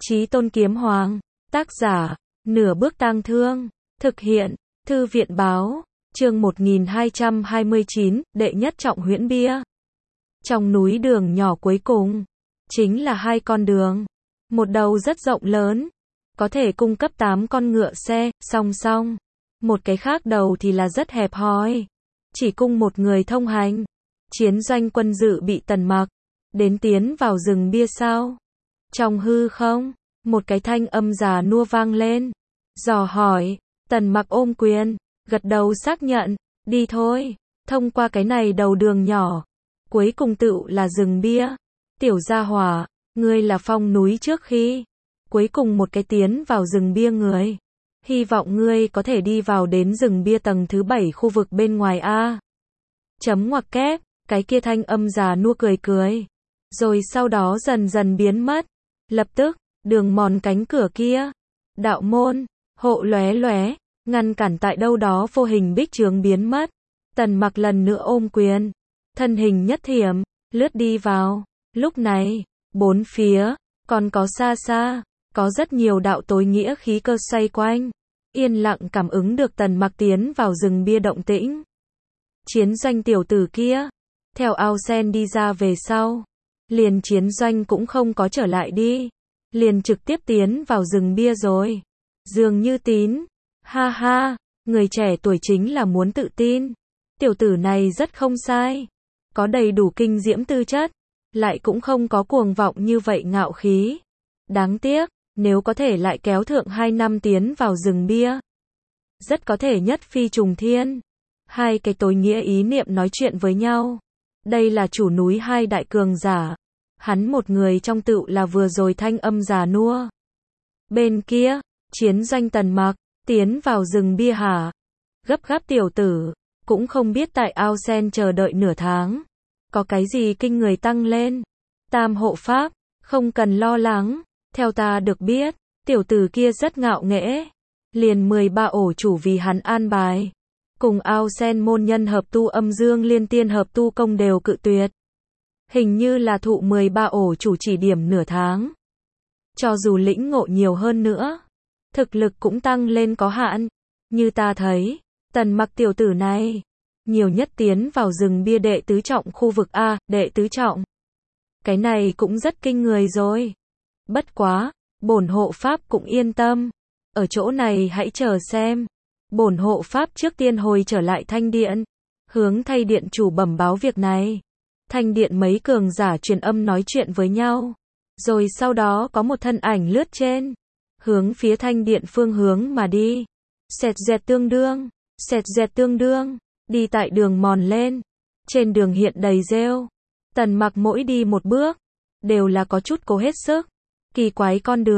Chí Tôn Kiếm Hoàng. Tác giả, Nửa Bước Tang Thương. Thực hiện, Thư viện Báo. Chương 1229, đệ nhất trọng huyễn bia. Trong núi đường nhỏ cuối cùng, chính là hai con đường. Một đầu rất rộng lớn, có thể cung cấp 8 con ngựa xe, song song. Một cái khác đầu thì là rất hẹp hòi, chỉ cung một người thông hành. Chiến doanh quân dự bị Tần Mặc đến tiến vào rừng bia sao? Trong hư không, một cái thanh âm già nua vang lên, dò hỏi. Tần Mặc ôm quyền, gật đầu xác nhận, đi thôi, thông qua cái này đầu đường nhỏ, cuối cùng tựu là rừng bia. Tiểu gia hỏa, ngươi là phong núi trước khi cuối cùng một cái tiến vào rừng bia người. Hy vọng ngươi có thể đi vào đến rừng bia tầng thứ 7 khu vực bên ngoài a. Chấm ngoặc kép, cái kia thanh âm già nua cười cười, rồi sau đó dần dần biến mất. Lập tức, đường mòn cánh cửa kia, đạo môn, hộ lóe lóe, ngăn cản tại đâu đó vô hình bích chướng biến mất. Tần Mặc lần nữa ôm quyền, thân hình nhất thiểm, lướt đi vào. Lúc này, bốn phía, còn có xa xa, có rất nhiều đạo tối nghĩa khí cơ xoay quanh, yên lặng cảm ứng được Tần Mặc tiến vào rừng bia động tĩnh. Chiến doanh tiểu tử kia, theo ao sen đi ra về sau, liền chiến doanh cũng không có trở lại đi, liền trực tiếp tiến vào rừng bia rồi. Dường như tín, ha ha, người trẻ tuổi chính là muốn tự tin. Tiểu tử này rất không sai, có đầy đủ kinh diễm tư chất, lại cũng không có cuồng vọng như vậy ngạo khí. Đáng tiếc, nếu có thể lại kéo thượng 2 năm tiến vào rừng bia, rất có thể nhất phi trùng thiên. Hai cái tối nghĩa ý niệm nói chuyện với nhau. Đây là chủ núi hai đại cường giả. Hắn một người trong tựu là vừa rồi thanh âm già nua. Bên kia, chiến doanh Tần Mặc, tiến vào rừng bia hả? Gấp gáp tiểu tử, cũng không biết tại ao sen chờ đợi nửa tháng. Có cái gì kinh người tăng lên? Tam hộ pháp, không cần lo lắng. Theo ta được biết, tiểu tử kia rất ngạo nghễ. Liền 13 ổ chủ vì hắn an bài. Cùng ao sen môn nhân hợp tu âm dương liên tiên hợp tu công đều cự tuyệt. Hình như là thụ 13 ổ chủ chỉ điểm nửa tháng. Cho dù lĩnh ngộ nhiều hơn nữa, thực lực cũng tăng lên có hạn. Như ta thấy, Tần Mặc tiểu tử này, nhiều nhất tiến vào rừng bia đệ tứ trọng khu vực A, đệ tứ trọng. Cái này cũng rất kinh người rồi. Bất quá, bổn hộ pháp cũng yên tâm. Ở chỗ này hãy chờ xem. Bổn hộ pháp trước tiên hồi trở lại Thanh Điện, hướng Thay Điện chủ bẩm báo việc này. Thanh Điện mấy cường giả truyền âm nói chuyện với nhau, rồi sau đó có một thân ảnh lướt trên, hướng phía Thanh Điện phương hướng mà đi. Xẹt dẹt tương đương, xẹt dẹt tương đương, đi tại đường mòn lên. Trên đường hiện đầy rêu. Tần Mặc mỗi đi một bước, đều là có chút cố hết sức. Kỳ quái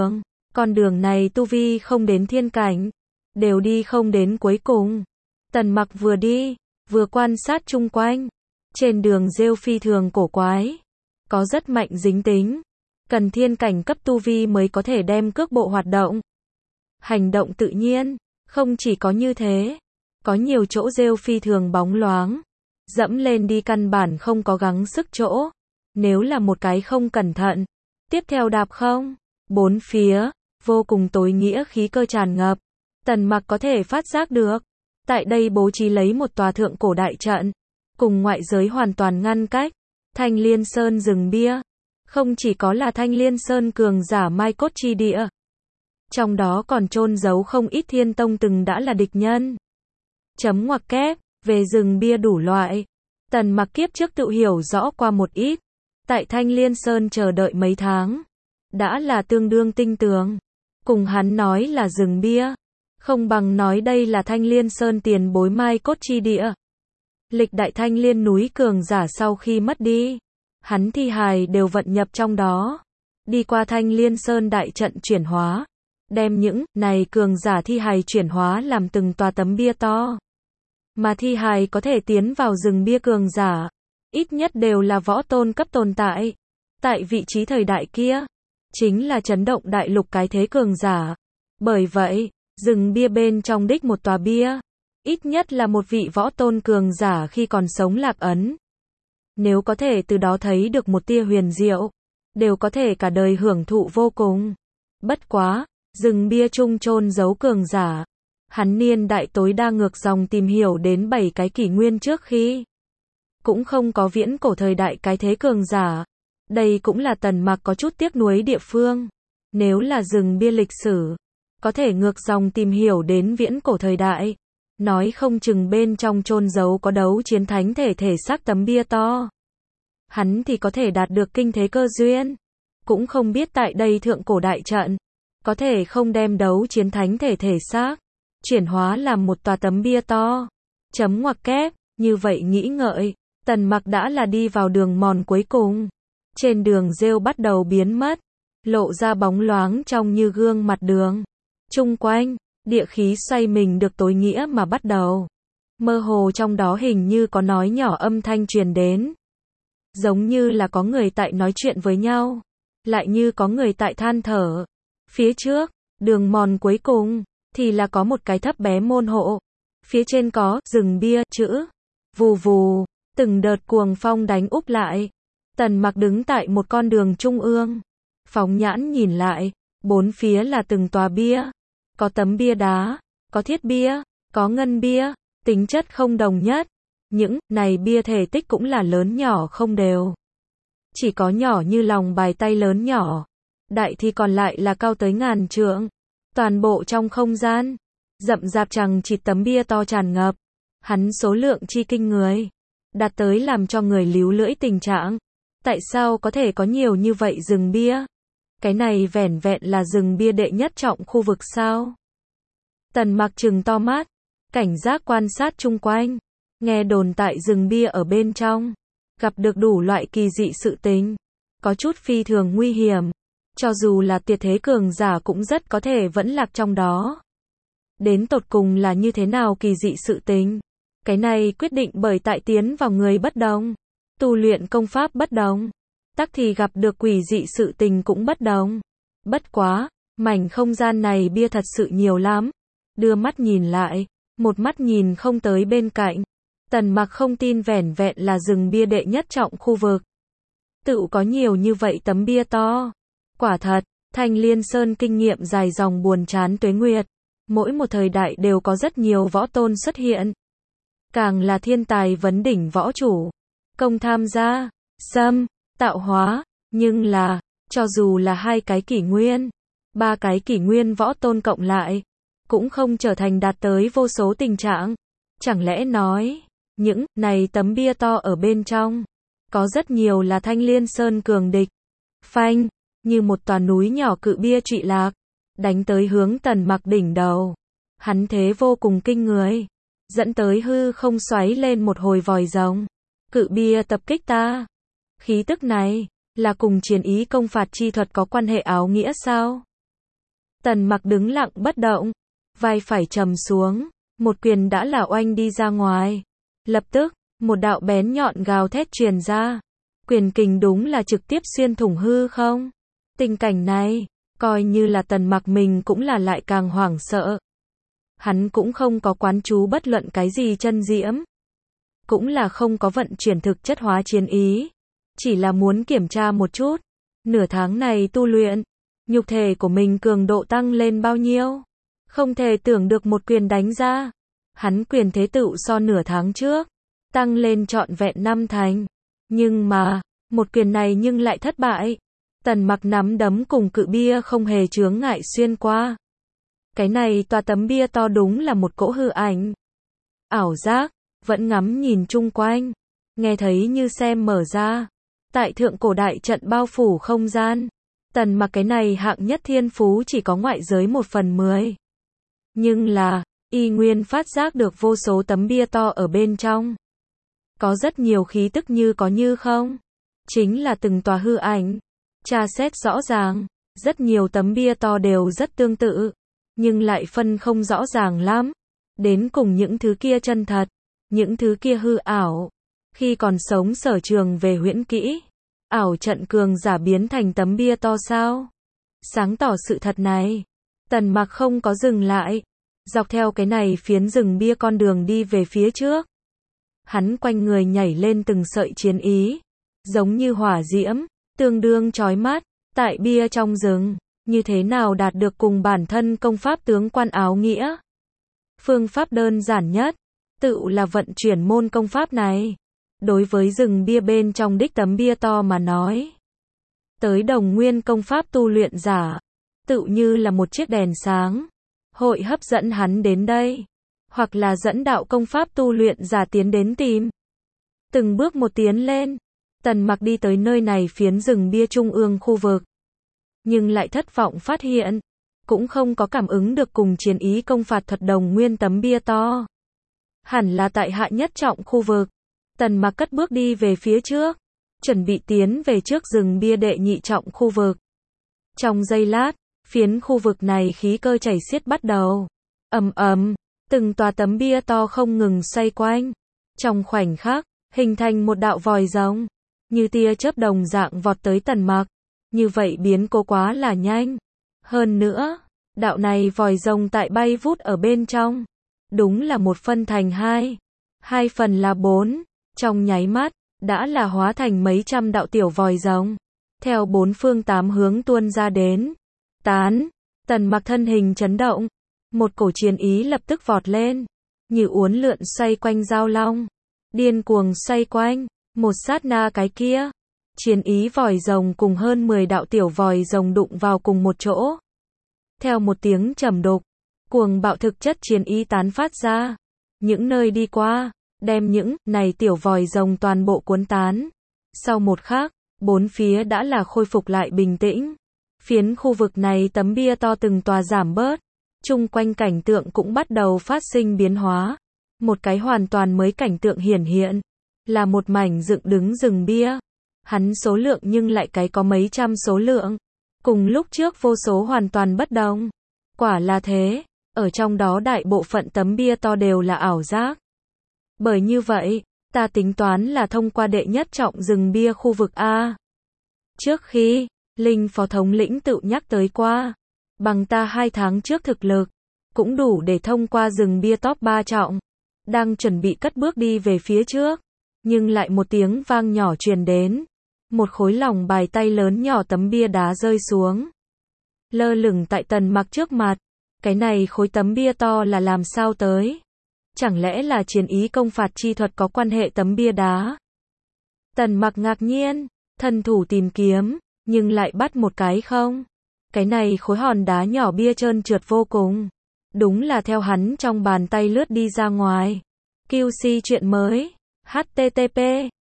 con đường này tu vi không đến thiên cảnh, đều đi không đến cuối cùng. Tần Mặc vừa đi, vừa quan sát chung quanh. Trên đường rêu phi thường cổ quái, có rất mạnh dính tính, cần thiên cảnh cấp tu vi mới có thể đem cước bộ hoạt động. Hành động tự nhiên, không chỉ có như thế, có nhiều chỗ rêu phi thường bóng loáng, dẫm lên đi căn bản không có gắng sức chỗ. Nếu là một cái không cẩn thận, tiếp theo đạp không, bốn phía, vô cùng tối nghĩa khí cơ tràn ngập. Tần Mặc có thể phát giác được, tại đây bố trí lấy một tòa thượng cổ đại trận, cùng ngoại giới hoàn toàn ngăn cách. Thanh Liên Sơn rừng bia, không chỉ có là Thanh Liên Sơn cường giả mai cốt chi địa, trong đó còn chôn giấu không ít thiên tông từng đã là địch nhân. Chấm ngoặc kép, về rừng bia đủ loại, Tần Mặc kiếp trước tự hiểu rõ qua một ít. Tại Thanh Liên Sơn chờ đợi mấy tháng, đã là tương đương tinh tường. Cùng hắn nói là rừng bia, không bằng nói đây là Thanh Liên Sơn tiền bối mai cốt chi địa. Lịch đại Thanh Liên núi cường giả sau khi mất đi, hắn thi hài đều vận nhập trong đó. Đi qua Thanh Liên Sơn đại trận chuyển hóa, đem những này cường giả thi hài chuyển hóa làm từng tòa tấm bia to. Mà thi hài có thể tiến vào rừng bia cường giả, ít nhất đều là võ tôn cấp tồn tại. Tại vị trí thời đại kia, chính là chấn động đại lục cái thế cường giả. Bởi vậy, rừng bia bên trong đích một tòa bia, ít nhất là một vị võ tôn cường giả khi còn sống lạc ấn. Nếu có thể từ đó thấy được một tia huyền diệu, đều có thể cả đời hưởng thụ vô cùng. Bất quá, rừng bia chung chôn giấu cường giả. Hắn niên đại tối đa ngược dòng tìm hiểu đến 7 cái kỷ nguyên trước khi. Cũng không có viễn cổ thời đại cái thế cường giả. Đây cũng là Tần Mặc có chút tiếc nuối địa phương. Nếu là rừng bia lịch sử, có thể ngược dòng tìm hiểu đến viễn cổ thời đại. Nói không chừng bên trong chôn giấu có đấu chiến thánh thể thể xác tấm bia to. Hắn thì có thể đạt được kinh thế cơ duyên. Cũng không biết tại đây thượng cổ đại trận, có thể không đem đấu chiến thánh thể thể xác chuyển hóa làm một tòa tấm bia to. Chấm ngoặc kép, như vậy nghĩ ngợi, Tần Mặc đã là đi vào đường mòn cuối cùng. Trên đường rêu bắt đầu biến mất, lộ ra bóng loáng trong như gương mặt đường. Chung quanh, địa khí xoay mình được tối nghĩa mà bắt đầu. Mơ hồ trong đó hình như có nói nhỏ âm thanh truyền đến. Giống như là có người tại nói chuyện với nhau, lại như có người tại than thở. Phía trước, đường mòn cuối cùng, thì là có một cái thấp bé môn hộ. Phía trên có rừng bia chữ. Vù vù, từng đợt cuồng phong đánh úp lại. Tần Mặc đứng tại một con đường trung ương. Phóng nhãn nhìn lại, bốn phía là từng tòa bia. Có tấm bia đá, có thiết bia, có ngân bia, tính chất không đồng nhất. Những này bia thể tích cũng là lớn nhỏ không đều. Chỉ có nhỏ như lòng bàn tay lớn nhỏ. Đại thì còn lại là cao tới ngàn trượng. Toàn bộ trong không gian, rậm rạp chằng chịt tấm bia to tràn ngập. Hắn số lượng chi kinh người, đạt tới làm cho người líu lưỡi tình trạng. Tại sao có thể có nhiều như vậy rừng bia? Cái này vẻn vẹn là rừng bia đệ nhất trọng khu vực sao? Tần Mặc trừng to mắt, cảnh giác quan sát chung quanh, nghe đồn tại rừng bia ở bên trong, gặp được đủ loại kỳ dị sự tình, có chút phi thường nguy hiểm, cho dù là tuyệt thế cường giả cũng rất có thể vẫn lạc trong đó. Đến tột cùng là như thế nào kỳ dị sự tình? Cái này quyết định bởi tại tiến vào người bất đồng, tu luyện công pháp bất đồng, tắc thì gặp được quỷ dị sự tình cũng bất đồng. Bất quá, mảnh không gian này bia thật sự nhiều lắm. Đưa mắt nhìn lại, một mắt nhìn không tới bên cạnh. Tần Mặc không tin vẻn vẹn là rừng bia đệ nhất trọng khu vực. Tự có nhiều như vậy tấm bia to. Quả thật, Thanh Liên Sơn kinh nghiệm dài dòng buồn chán tuế nguyệt. Mỗi một thời đại đều có rất nhiều võ tôn xuất hiện. Càng là thiên tài vấn đỉnh võ chủ. Công tham gia, xâm, tạo hóa. Nhưng là, cho dù là 2 cái kỷ nguyên, 3 cái kỷ nguyên võ tôn cộng lại, cũng không trở thành đạt tới vô số tình trạng. Chẳng lẽ nói, những này tấm bia to ở bên trong, có rất nhiều là Thanh Liên Sơn cường địch. Phanh, như một tòa núi nhỏ cự bia trụy lạc, đánh tới hướng Tần Mặc đỉnh đầu. Hắn thế vô cùng kinh người, dẫn tới hư không xoáy lên một hồi vòi rồng. Cự bia tập kích ta. Khí tức này, là cùng chiến ý công phạt chi thuật có quan hệ áo nghĩa sao? Tần Mặc đứng lặng bất động, vai phải trầm xuống, một quyền đã là oanh đi ra ngoài. Lập tức, một đạo bén nhọn gào thét truyền ra. Quyền kình đúng là trực tiếp xuyên thủng hư không. Tình cảnh này, coi như là Tần Mặc mình cũng là lại càng hoảng sợ. Hắn cũng không có quán chú bất luận cái gì chân diễm. Cũng là không có vận chuyển thực chất hóa chiến ý. Chỉ là muốn kiểm tra một chút. Nửa tháng này tu luyện, nhục thể của mình cường độ tăng lên bao nhiêu. Không thể tưởng được một quyền đánh ra. Hắn quyền thế tựu so nửa tháng trước, tăng lên trọn vẹn 5 thành. Nhưng mà, một quyền này nhưng lại thất bại. Tần Mặc nắm đấm cùng cự bia không hề chướng ngại xuyên qua. Cái này tòa tấm bia to đúng là một cỗ hư ảnh. Ảo giác, vẫn ngắm nhìn chung quanh. Nghe thấy như xem mở ra. Tại thượng cổ đại trận bao phủ không gian. Tần Mặc cái này hạng nhất thiên phú chỉ có ngoại giới 1/10. Nhưng là, y nguyên phát giác được vô số tấm bia to ở bên trong. Có rất nhiều khí tức như có như không. Chính là từng tòa hư ảnh. Tra xét rõ ràng, rất nhiều tấm bia to đều rất tương tự, nhưng lại phân không rõ ràng lắm. Đến cùng những thứ kia chân thật, những thứ kia hư ảo. Khi còn sống Sở Trường về huyễn kỹ, ảo trận cường giả biến thành tấm bia to sao? Sáng tỏ sự thật này, Tần Mặc không có dừng lại, dọc theo cái này phiến rừng bia con đường đi về phía trước. Hắn quanh người nhảy lên từng sợi chiến ý, giống như hỏa diễm, tương đương chói mắt, tại bia trong rừng, Như thế nào đạt được cùng bản thân công pháp tướng quan áo nghĩa? Phương pháp đơn giản nhất, tự là vận chuyển môn công pháp này. Đối với rừng bia bên trong đích tấm bia to mà nói, tới đồng nguyên công pháp tu luyện giả, tự như là một chiếc đèn sáng, hội hấp dẫn hắn đến đây, hoặc là dẫn đạo công pháp tu luyện giả tiến đến tìm. Từng bước một tiến lên, Tần Mặc đi tới nơi này phiến rừng bia trung ương khu vực, nhưng lại thất vọng phát hiện, cũng không có cảm ứng được cùng chiến ý công phạt thuật đồng nguyên tấm bia to. Hẳn là tại hạ nhất trọng khu vực. Tần Mặc cất bước đi về phía trước, chuẩn bị tiến về trước rừng bia đệ nhị trọng khu vực. Trong giây lát, phiến khu vực này khí cơ chảy xiết bắt đầu. Ầm ầm, từng tòa tấm bia to không ngừng xoay quanh. Trong khoảnh khắc, hình thành một đạo vòi rồng, như tia chớp đồng dạng vọt tới Tần Mặc. Như vậy biến cố quá là nhanh. Hơn nữa, đạo này vòi rồng tại bay vút ở bên trong, đúng là một phân thành hai, hai phần là bốn, trong nháy mắt, đã là hóa thành mấy trăm đạo tiểu vòi rồng, theo bốn phương tám hướng tuôn ra đến. Tán, Tần Mặc thân hình chấn động, một cổ chiến ý lập tức vọt lên, như uốn lượn xoay quanh giao long, điên cuồng xoay quanh, một sát na cái kia, chiến ý vòi rồng cùng hơn 10 đạo tiểu vòi rồng đụng vào cùng một chỗ. Theo một tiếng trầm đục, cuồng bạo thực chất chiến ý tán phát ra, những nơi đi qua, đem những này tiểu vòi rồng toàn bộ cuốn tán. Sau một khắc, bốn phía đã là khôi phục lại bình tĩnh. Phiến khu vực này tấm bia to từng tòa giảm bớt, chung quanh cảnh tượng cũng bắt đầu phát sinh biến hóa. Một cái hoàn toàn mới cảnh tượng hiển hiện, là một mảnh dựng đứng rừng bia. Hắn số lượng nhưng lại cái có mấy trăm số lượng, cùng lúc trước vô số hoàn toàn bất đồng. Quả là thế, ở trong đó đại bộ phận tấm bia to đều là ảo giác. Bởi như vậy, ta tính toán là thông qua đệ nhất trọng rừng bia khu vực A. Trước khi, Linh Phó Thống lĩnh tự nhắc tới qua, bằng ta 2 tháng trước thực lực, cũng đủ để thông qua rừng bia top 3 trọng. Đang chuẩn bị cất bước đi về phía trước, nhưng lại một tiếng vang nhỏ truyền đến. Một khối lòng bài tay lớn nhỏ tấm bia đá rơi xuống, lơ lửng tại Tần Mặc trước mặt. Cái này khối tấm bia to là làm sao tới? Chẳng lẽ là chiến ý công phạt chi thuật có quan hệ tấm bia đá? Tần Mặc ngạc nhiên, thân thủ tìm kiếm, nhưng lại bắt một cái không. Cái này khối hòn đá nhỏ bia trơn trượt vô cùng. Đúng là theo hắn trong bàn tay lướt đi ra ngoài. QC chuyện mới. http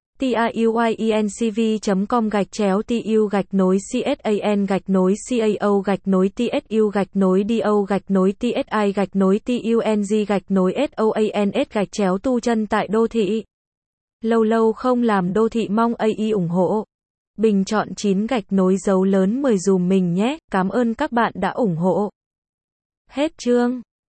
tu chân tại đô thị. Lâu lâu không làm đô thị mong AI ủng hộ. Bình chọn 9 gạch nối dấu lớn 10 dùm mình nhé. Cảm ơn các bạn đã ủng hộ. Hết chương.